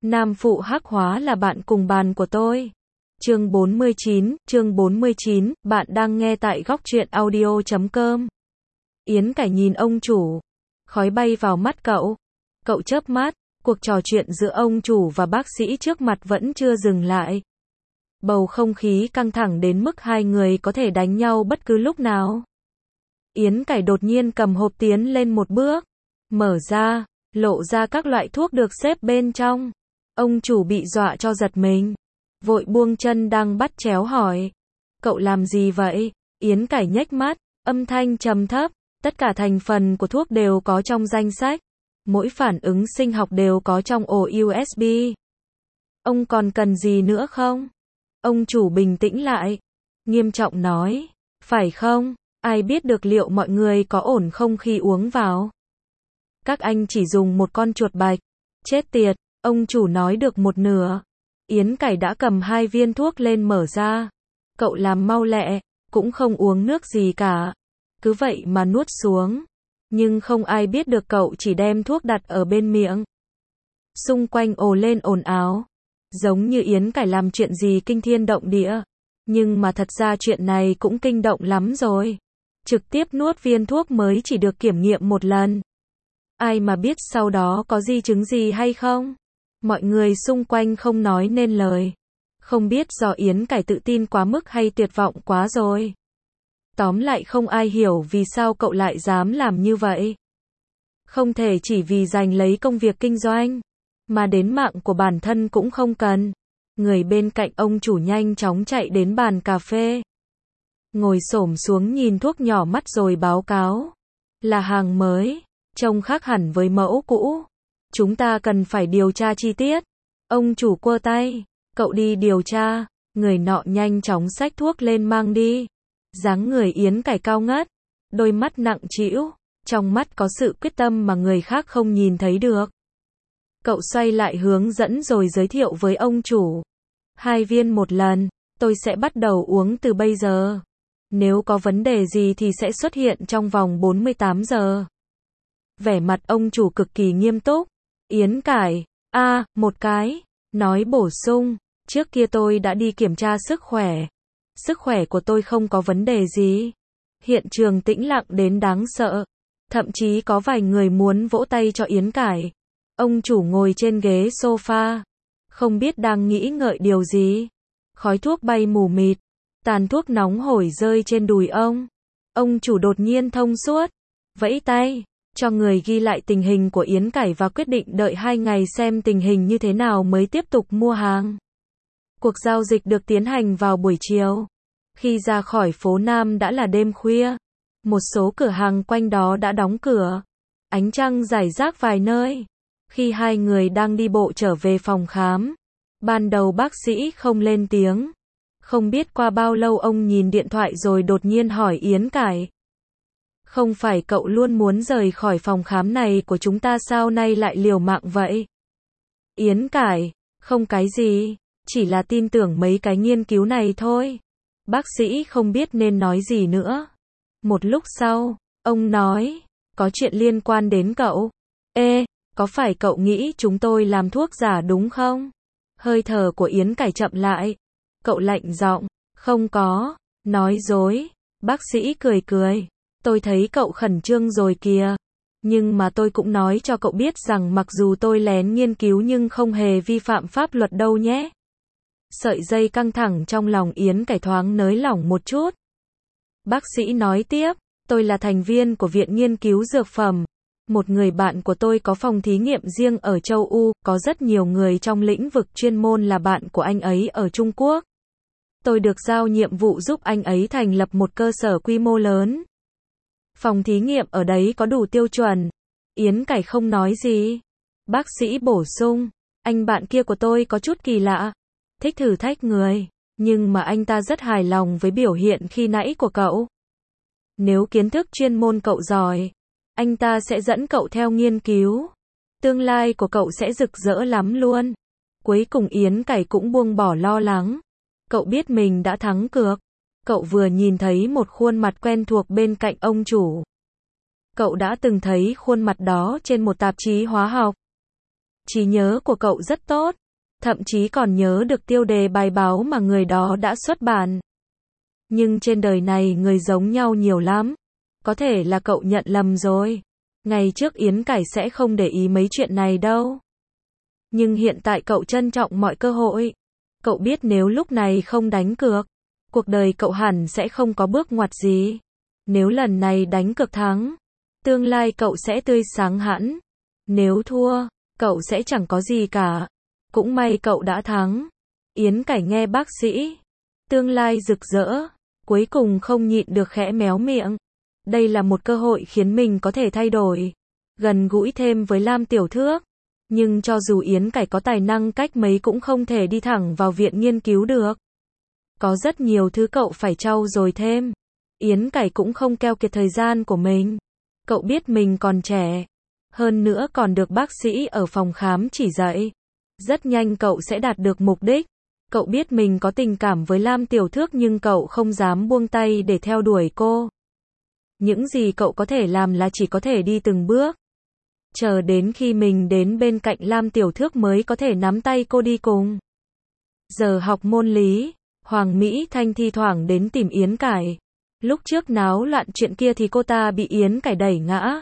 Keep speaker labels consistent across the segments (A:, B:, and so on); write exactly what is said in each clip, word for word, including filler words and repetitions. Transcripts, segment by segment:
A: Nam phụ hắc hóa là bạn cùng bàn của tôi. Chương bốn mươi chín, chương bốn mươi chín, bạn đang nghe tại góc truyện audio chấm com. Yến Cải nhìn ông chủ. Khói bay vào mắt cậu. Cậu chớp mắt, cuộc trò chuyện giữa ông chủ và bác sĩ trước mặt vẫn chưa dừng lại. Bầu không khí căng thẳng đến mức hai người có thể đánh nhau bất cứ lúc nào. Yến Cải đột nhiên cầm hộp tiến lên một bước. Mở ra, lộ ra các loại thuốc được xếp bên trong. Ông chủ bị dọa cho giật mình. Vội buông chân đang bắt chéo hỏi. Cậu làm gì vậy? Yến Cải nhếch mắt, âm thanh trầm thấp. Tất cả thành phần của thuốc đều có trong danh sách. Mỗi phản ứng sinh học đều có trong ổ u ét bê. Ông còn cần gì nữa không? Ông chủ bình tĩnh lại. Nghiêm trọng nói. Phải không? Ai biết được liệu mọi người có ổn không khi uống vào? Các anh chỉ dùng một con chuột bạch. Chết tiệt, ông chủ nói được một nửa. Yến Cải đã cầm hai viên thuốc lên mở ra. Cậu làm mau lẹ, cũng không uống nước gì cả. Cứ vậy mà nuốt xuống. Nhưng không ai biết được cậu chỉ đem thuốc đặt ở bên miệng. Xung quanh ồ lên ồn ào. Giống như Yến Cải làm chuyện gì kinh thiên động địa. Nhưng mà thật ra chuyện này cũng kinh động lắm rồi. Trực tiếp nuốt viên thuốc mới chỉ được kiểm nghiệm một lần. Ai mà biết sau đó có di chứng gì hay không? Mọi người xung quanh không nói nên lời. Không biết do Yến Cải tự tin quá mức hay tuyệt vọng quá rồi. Tóm lại không ai hiểu vì sao cậu lại dám làm như vậy. Không thể chỉ vì giành lấy công việc kinh doanh, mà đến mạng của bản thân cũng không cần. Người bên cạnh ông chủ nhanh chóng chạy đến bàn cà phê. Ngồi xổm xuống nhìn thuốc nhỏ mắt rồi báo cáo. Là hàng mới, trông khác hẳn với mẫu cũ. Chúng ta cần phải điều tra chi tiết. Ông chủ quơ tay. Cậu đi điều tra. Người nọ nhanh chóng xách thuốc lên mang đi. Dáng người Yến Cải cao ngất. Đôi mắt nặng trĩu. Trong mắt có sự quyết tâm mà người khác không nhìn thấy được. Cậu xoay lại hướng dẫn rồi giới thiệu với ông chủ. Hai viên một lần. Tôi sẽ bắt đầu uống từ bây giờ. Nếu có vấn đề gì thì sẽ xuất hiện trong vòng bốn mươi tám giờ. Vẻ mặt ông chủ cực kỳ nghiêm túc. Yến Cải, a, à, một cái, nói bổ sung, trước kia tôi đã đi kiểm tra sức khỏe. Sức khỏe của tôi không có vấn đề gì. Hiện trường tĩnh lặng đến đáng sợ. Thậm chí có vài người muốn vỗ tay cho Yến Cải. Ông chủ ngồi trên ghế sofa. Không biết đang nghĩ ngợi điều gì. Khói thuốc bay mù mịt. Tàn thuốc nóng hổi rơi trên đùi ông. Ông chủ đột nhiên thông suốt. Vẫy tay. Cho người ghi lại tình hình của Yến Cải và quyết định đợi hai ngày xem tình hình như thế nào mới tiếp tục mua hàng. Cuộc giao dịch được tiến hành vào buổi chiều. Khi ra khỏi phố Nam đã là đêm khuya. Một số cửa hàng quanh đó đã đóng cửa. Ánh trăng rải rác vài nơi. Khi hai người đang đi bộ trở về phòng khám. Ban đầu bác sĩ không lên tiếng. Không biết qua bao lâu ông nhìn điện thoại rồi đột nhiên hỏi Yến Cải. Không phải cậu luôn muốn rời khỏi phòng khám này của chúng ta sao nay lại liều mạng vậy? Yến Cải, không cái gì, chỉ là tin tưởng mấy cái nghiên cứu này thôi. Bác sĩ không biết nên nói gì nữa. Một lúc sau, ông nói, có chuyện liên quan đến cậu. Ê, có phải cậu nghĩ chúng tôi làm thuốc giả đúng không? Hơi thở của Yến Cải chậm lại. Cậu lạnh giọng, không có, nói dối. Bác sĩ cười cười. Tôi thấy cậu khẩn trương rồi kìa. Nhưng mà tôi cũng nói cho cậu biết rằng mặc dù tôi lén nghiên cứu nhưng không hề vi phạm pháp luật đâu nhé. Sợi dây căng thẳng trong lòng Yến Cải thoáng nới lỏng một chút. Bác sĩ nói tiếp, tôi là thành viên của Viện Nghiên cứu Dược phẩm. Một người bạn của tôi có phòng thí nghiệm riêng ở châu Âu, có rất nhiều người trong lĩnh vực chuyên môn là bạn của anh ấy ở Trung Quốc. Tôi được giao nhiệm vụ giúp anh ấy thành lập một cơ sở quy mô lớn. Phòng thí nghiệm ở đấy có đủ tiêu chuẩn. Yến Cải không nói gì. Bác sĩ bổ sung, anh bạn kia của tôi có chút kỳ lạ. Thích thử thách người. Nhưng mà anh ta rất hài lòng với biểu hiện khi nãy của cậu. Nếu kiến thức chuyên môn cậu giỏi, anh ta sẽ dẫn cậu theo nghiên cứu. Tương lai của cậu sẽ rực rỡ lắm luôn. Cuối cùng Yến Cải cũng buông bỏ lo lắng. Cậu biết mình đã thắng cược. Cậu vừa nhìn thấy một khuôn mặt quen thuộc bên cạnh ông chủ. Cậu đã từng thấy khuôn mặt đó trên một tạp chí hóa học. Trí nhớ của cậu rất tốt, thậm chí còn nhớ được tiêu đề bài báo mà người đó đã xuất bản. Nhưng trên đời này người giống nhau nhiều lắm. Có thể là cậu nhận lầm rồi. Ngày trước Yến Cải sẽ không để ý mấy chuyện này đâu. Nhưng hiện tại cậu trân trọng mọi cơ hội. Cậu biết nếu lúc này không đánh cược, cuộc đời cậu hẳn sẽ không có bước ngoặt gì. Nếu lần này đánh cược thắng, tương lai cậu sẽ tươi sáng hẳn. Nếu thua, cậu sẽ chẳng có gì cả. Cũng may cậu đã thắng. Yến Cải nghe bác sĩ, tương lai rực rỡ, cuối cùng không nhịn được khẽ méo miệng. Đây là một cơ hội khiến mình có thể thay đổi, gần gũi thêm với Lam Tiểu Thước. Nhưng cho dù Yến Cải có tài năng cách mấy cũng không thể đi thẳng vào viện nghiên cứu được. Có rất nhiều thứ cậu phải trau dồi thêm. Yến Cải cũng không keo kiệt thời gian của mình. Cậu biết mình còn trẻ. Hơn nữa còn được bác sĩ ở phòng khám chỉ dạy. Rất nhanh cậu sẽ đạt được mục đích. Cậu biết mình có tình cảm với Lam Tiểu Thước nhưng cậu không dám buông tay để theo đuổi cô. Những gì cậu có thể làm là chỉ có thể đi từng bước. Chờ đến khi mình đến bên cạnh Lam Tiểu Thước mới có thể nắm tay cô đi cùng. Giờ học môn lý, Hoàng Mỹ Thanh thi thoảng đến tìm Yến Cải. Lúc trước náo loạn chuyện kia thì cô ta bị Yến Cải đẩy ngã.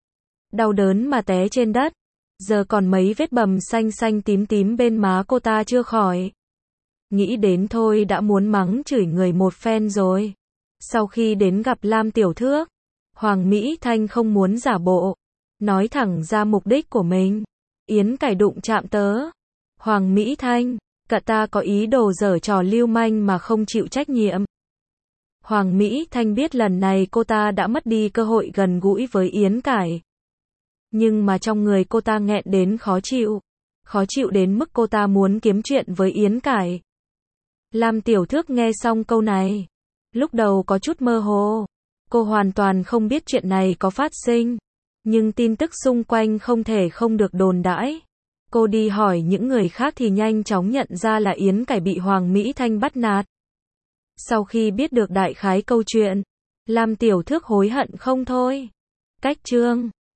A: Đau đớn mà té trên đất. Giờ còn mấy vết bầm xanh xanh tím tím bên má cô ta chưa khỏi. Nghĩ đến thôi đã muốn mắng chửi người một phen rồi. Sau khi đến gặp Lam Tiểu Thước, Hoàng Mỹ Thanh không muốn giả bộ. Nói thẳng ra mục đích của mình. Yến Cải đụng chạm tớ. Hoàng Mỹ Thanh, cả ta có ý đồ giở trò lưu manh mà không chịu trách nhiệm. Hoàng Mỹ Thanh biết lần này cô ta đã mất đi cơ hội gần gũi với Yến Cải. Nhưng mà trong người cô ta nghẹn đến khó chịu. Khó chịu đến mức cô ta muốn kiếm chuyện với Yến Cải. Lam Tiểu Thước nghe xong câu này. Lúc đầu có chút mơ hồ. Cô hoàn toàn không biết chuyện này có phát sinh. Nhưng tin tức xung quanh không thể không được đồn đãi. Cô đi hỏi những người khác thì nhanh chóng nhận ra là Yến Cải bị Hoàng Mỹ Thanh bắt nạt. Sau khi biết được đại khái câu chuyện, Lam Tiểu Thước hối hận không thôi. Cách chương